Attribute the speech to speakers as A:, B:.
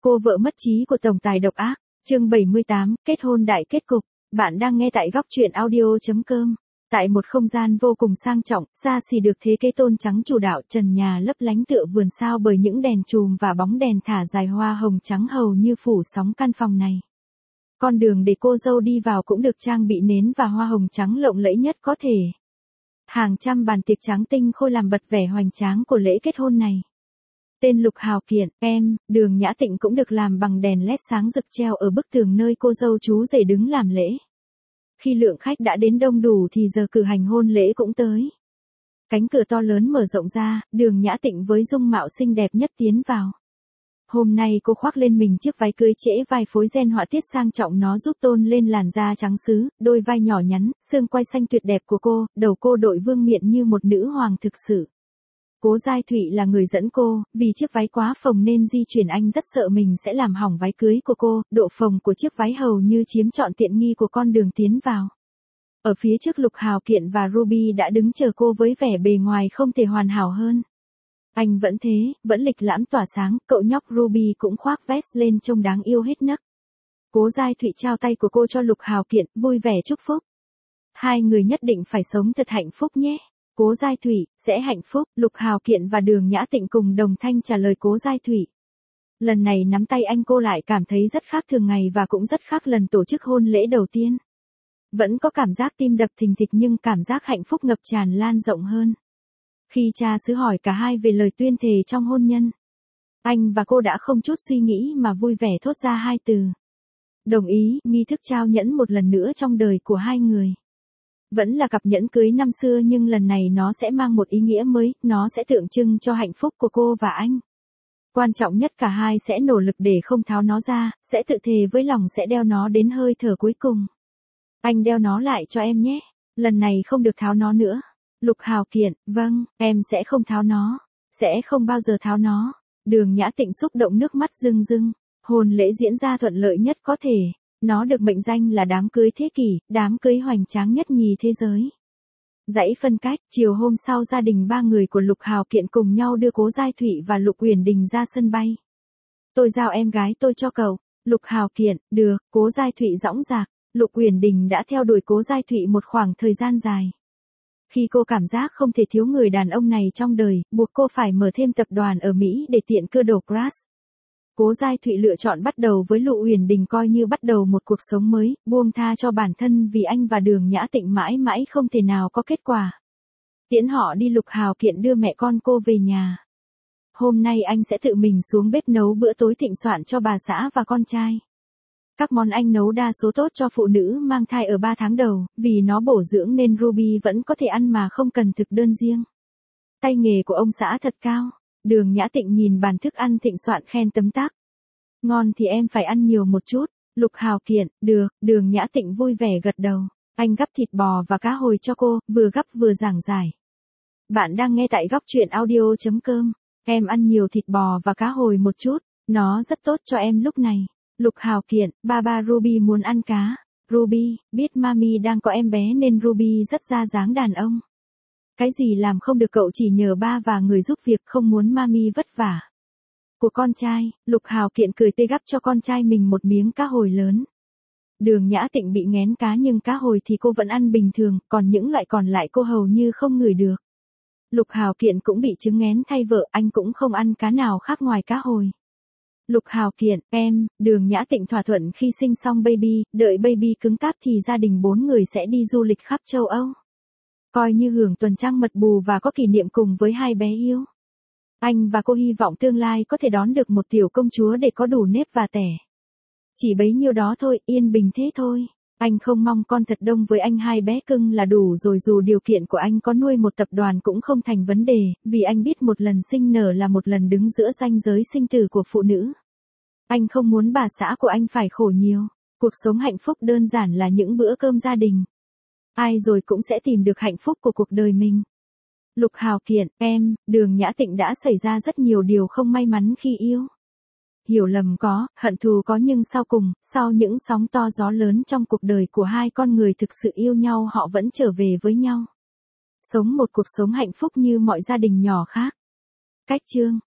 A: Cô vợ mất trí của tổng tài độc ác, chương 78, kết hôn đại kết cục. Bạn đang nghe tại góc truyện audio.com. Tại một không gian vô cùng sang trọng, xa xỉ được thiết kế tôn trắng chủ đạo, trần nhà lấp lánh tựa vườn sao bởi những đèn chùm và bóng đèn thả dài hoa hồng trắng hầu như phủ sóng căn phòng này. Con đường để cô dâu đi vào cũng được trang bị nến và hoa hồng trắng lộng lẫy nhất có thể. Hàng trăm bàn tiệc trắng tinh khôi làm bật vẻ hoành tráng của lễ kết hôn này. Tên Lục Hào Kiện, em, Đường Nhã Tịnh cũng được làm bằng đèn led sáng rực treo ở bức tường nơi cô dâu chú rể đứng làm lễ. Khi lượng khách đã đến đông đủ thì giờ cử hành hôn lễ cũng tới. Cánh cửa to lớn mở rộng ra, Đường Nhã Tịnh với dung mạo xinh đẹp nhất tiến vào. Hôm nay cô khoác lên mình chiếc váy cưới trễ vai phối ren họa tiết sang trọng, nó giúp tôn lên làn da trắng sứ, đôi vai nhỏ nhắn, xương quai xanh tuyệt đẹp của cô, đầu cô đội vương miện như một nữ hoàng thực sự. Cố Giai Thụy là người dẫn cô, vì chiếc váy quá phồng nên di chuyển anh rất sợ mình sẽ làm hỏng váy cưới của cô, độ phồng của chiếc váy hầu như chiếm trọn tiện nghi của con đường tiến vào. Ở phía trước Lục Hào Kiện và Ruby đã đứng chờ cô với vẻ bề ngoài không thể hoàn hảo hơn. Anh vẫn thế, vẫn lịch lãm tỏa sáng, cậu nhóc Ruby cũng khoác vest lên trông đáng yêu hết nấc. Cố Giai Thụy trao tay của cô cho Lục Hào Kiện, vui vẻ chúc phúc. Hai người nhất định phải sống thật hạnh phúc nhé. Cố Giai Thụy, sẽ hạnh phúc, Lục Hào Kiện và Đường Nhã Tịnh cùng đồng thanh trả lời Cố Giai Thụy. Lần này nắm tay anh cô lại cảm thấy rất khác thường ngày và cũng rất khác lần tổ chức hôn lễ đầu tiên. Vẫn có cảm giác tim đập thình thịch nhưng cảm giác hạnh phúc ngập tràn lan rộng hơn. Khi cha xứ hỏi cả hai về lời tuyên thề trong hôn nhân, anh và cô đã không chút suy nghĩ mà vui vẻ thốt ra hai từ. Đồng ý, nghi thức trao nhẫn một lần nữa trong đời của hai người. Vẫn là cặp nhẫn cưới năm xưa nhưng lần này nó sẽ mang một ý nghĩa mới, nó sẽ tượng trưng cho hạnh phúc của cô và anh. Quan trọng nhất cả hai sẽ nỗ lực để không tháo nó ra, sẽ tự thề với lòng sẽ đeo nó đến hơi thở cuối cùng. Anh đeo nó lại cho em nhé, lần này không được tháo nó nữa. Lục Hào Kiện, vâng, em sẽ không tháo nó, sẽ không bao giờ tháo nó. Đường Nhã Tịnh xúc động nước mắt rưng rưng, hôn lễ diễn ra thuận lợi nhất có thể. Nó được mệnh danh là đám cưới thế kỷ, đám cưới hoành tráng nhất nhì thế giới. Dãy phân cách, chiều hôm sau gia đình ba người của Lục Hào Kiện cùng nhau đưa Cố Giai Thụy và Lục Uyển Đình ra sân bay. Tôi giao em gái tôi cho cậu. Lục Hào Kiện, được, Cố Giai Thụy dõng dạc. Lục Uyển Đình đã theo đuổi Cố Giai Thụy một khoảng thời gian dài. Khi cô cảm giác không thể thiếu người đàn ông này trong đời, buộc cô phải mở thêm tập đoàn ở Mỹ để tiện cơ đồ crash. Cố Giai Thụy lựa chọn bắt đầu với Lục Uyển Đình coi như bắt đầu một cuộc sống mới, buông tha cho bản thân vì anh và Đường Nhã Tịnh mãi mãi không thể nào có kết quả. Tiễn họ đi, Lục Hào Kiện đưa mẹ con cô về nhà. Hôm nay anh sẽ tự mình xuống bếp nấu bữa tối thịnh soạn cho bà xã và con trai. Các món anh nấu đa số tốt cho phụ nữ mang thai ở 3 tháng đầu, vì nó bổ dưỡng nên Ruby vẫn có thể ăn mà không cần thực đơn riêng. Tay nghề của ông xã thật cao. Đường Nhã Tịnh nhìn bàn thức ăn thịnh soạn khen tấm tắc. Ngon thì em phải ăn nhiều một chút. Lục Hào Kiện, được, Đường Nhã Tịnh vui vẻ gật đầu. Anh gắp thịt bò và cá hồi cho cô, vừa gắp vừa giảng giải. Bạn đang nghe tại góc truyện audio.com. Em ăn nhiều thịt bò và cá hồi một chút, nó rất tốt cho em lúc này. Lục Hào Kiện, ba Ruby muốn ăn cá. Ruby, biết mami đang có em bé nên Ruby rất ra dáng đàn ông. Cái gì làm không được cậu chỉ nhờ ba và người giúp việc, không muốn mami vất vả. Của con trai, Lục Hào Kiện cười tươi gắp cho con trai mình một miếng cá hồi lớn. Đường Nhã Tịnh bị nghén cá nhưng cá hồi thì cô vẫn ăn bình thường, còn những loại còn lại cô hầu như không ngửi được. Lục Hào Kiện cũng bị chứng nghén thay vợ, anh cũng không ăn cá nào khác ngoài cá hồi. Lục Hào Kiện, em, Đường Nhã Tịnh thỏa thuận khi sinh xong baby, đợi baby cứng cáp thì gia đình 4 người sẽ đi du lịch khắp châu Âu. Coi như hưởng tuần trăng mật bù và có kỷ niệm cùng với hai bé yêu. Anh và cô hy vọng tương lai có thể đón được một tiểu công chúa để có đủ nếp và tẻ. Chỉ bấy nhiêu đó thôi, yên bình thế thôi. Anh không mong con thật đông, với anh hai bé cưng là đủ rồi, dù điều kiện của anh có nuôi một tập đoàn cũng không thành vấn đề, vì anh biết một lần sinh nở là một lần đứng giữa ranh giới sinh tử của phụ nữ. Anh không muốn bà xã của anh phải khổ nhiều. Cuộc sống hạnh phúc đơn giản là những bữa cơm gia đình. Ai rồi cũng sẽ tìm được hạnh phúc của cuộc đời mình. Lục Hào Kiện, em, Đường Nhã Tịnh đã xảy ra rất nhiều điều không may mắn khi yêu. Hiểu lầm có, hận thù có, nhưng sau cùng, sau những sóng to gió lớn trong cuộc đời của hai con người thực sự yêu nhau, họ vẫn trở về với nhau. Sống một cuộc sống hạnh phúc như mọi gia đình nhỏ khác. Cách chương